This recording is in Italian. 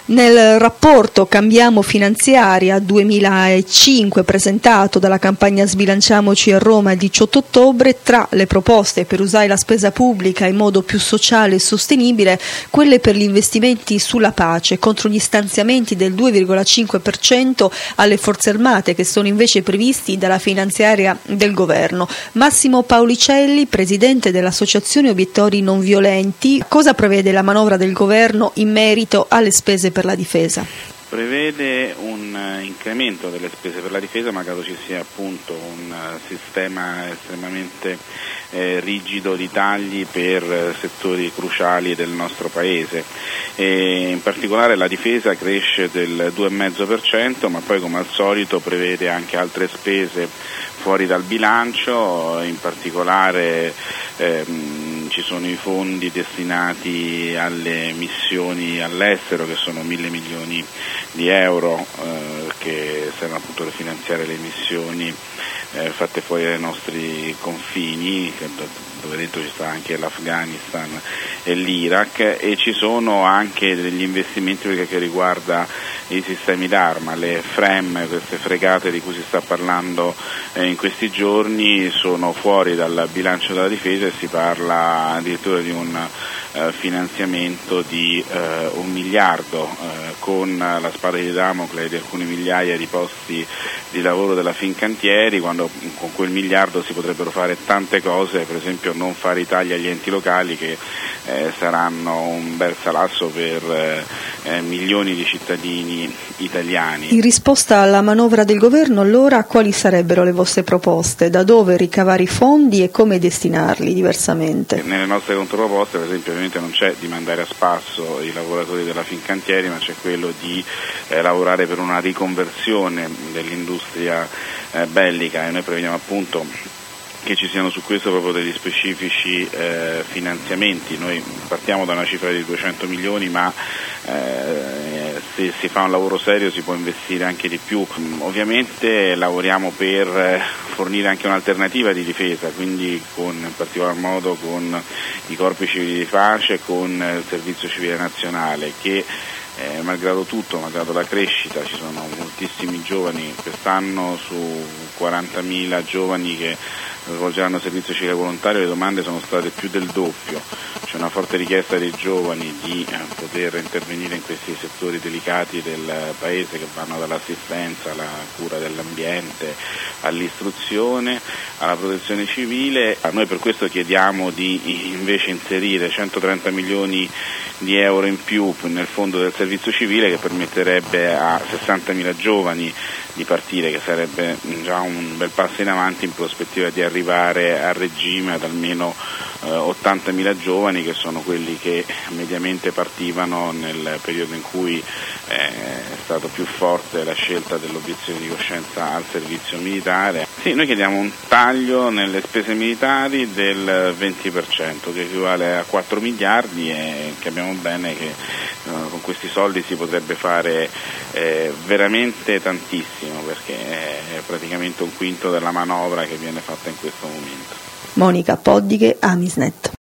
Nel rapporto Cambiamo Finanziaria 2005 presentato dalla campagna Sbilanciamoci a Roma il 18 ottobre, tra le proposte per usare la spesa pubblica in modo più sociale e sostenibile, quelle per gli investimenti sulla pace, contro gli stanziamenti del 2,5% alle forze armate che sono invece previsti dalla finanziaria del governo. Massimo Paulicelli, presidente dell'Associazione Obiettori Non Violenti, cosa prevede la manovra del governo in merito alle spese per la difesa? Prevede un incremento delle spese per la difesa, malgrado ci sia appunto un sistema estremamente rigido di tagli per settori cruciali del nostro Paese. In particolare la difesa cresce del 2,5%, ma poi come al solito prevede anche altre spese fuori dal bilancio, in particolare ci sono i fondi destinati alle missioni all'estero, che sono 1.000 milioni di euro che servono appunto per finanziare le missioni fatte fuori dai nostri confini, dove dentro ci sta anche l'Afghanistan e l'Iraq, e ci sono anche degli investimenti che riguarda i sistemi d'arma, le FREMM, queste fregate di cui si sta parlando in questi giorni, sono fuori dal bilancio della difesa e si parla addirittura di un finanziamento di 1 miliardo con la spada di Damocle di alcune migliaia di posti di lavoro della Fincantieri, quando con quel miliardo si potrebbero fare tante cose, per esempio non fare i tagli agli enti locali che saranno un bel salasso per milioni di cittadini italiani. In risposta alla manovra del governo, allora, quali sarebbero le vostre proposte? Da dove ricavare i fondi e come destinarli diversamente? Nelle nostre controproposte, per esempio, ovviamente non c'è di mandare a spasso i lavoratori della Fincantieri, ma c'è quello di lavorare per una riconversione dell'industria bellica, e noi prevediamo appunto che ci siano su questo proprio degli specifici finanziamenti. Noi partiamo da una cifra di 200 milioni, ma se si fa un lavoro serio si può investire anche di più. Ovviamente lavoriamo per fornire anche un'alternativa di difesa, quindi in particolar modo con i corpi civili di pace, con il servizio civile nazionale, che malgrado tutto, malgrado la crescita, ci sono moltissimi giovani, quest'anno su 40.000 giovani che svolgeranno servizio civile volontario, le domande sono state più del doppio, c'è una forte richiesta dei giovani di poter intervenire in questi settori delicati del Paese, che vanno dall'assistenza alla cura dell'ambiente, all'istruzione, alla protezione civile. Noi per questo chiediamo di invece inserire 130 milioni di euro in più nel fondo del servizio civile, che permetterebbe a 60.000 giovani di partire, che sarebbe già un bel passo in avanti in prospettiva di arrivare a regime ad almeno 80.000 giovani, che sono quelli che mediamente partivano nel periodo in cui è stato più forte la scelta dell'obiezione di coscienza al servizio militare. Sì, noi chiediamo un taglio nelle spese militari del 20%, che equivale a 4 miliardi, e capiamo bene che con questi soldi si potrebbe fare veramente tantissimo, perché è praticamente un quinto della manovra che viene fatta in questo momento. Monica Poddighe, Amisnet.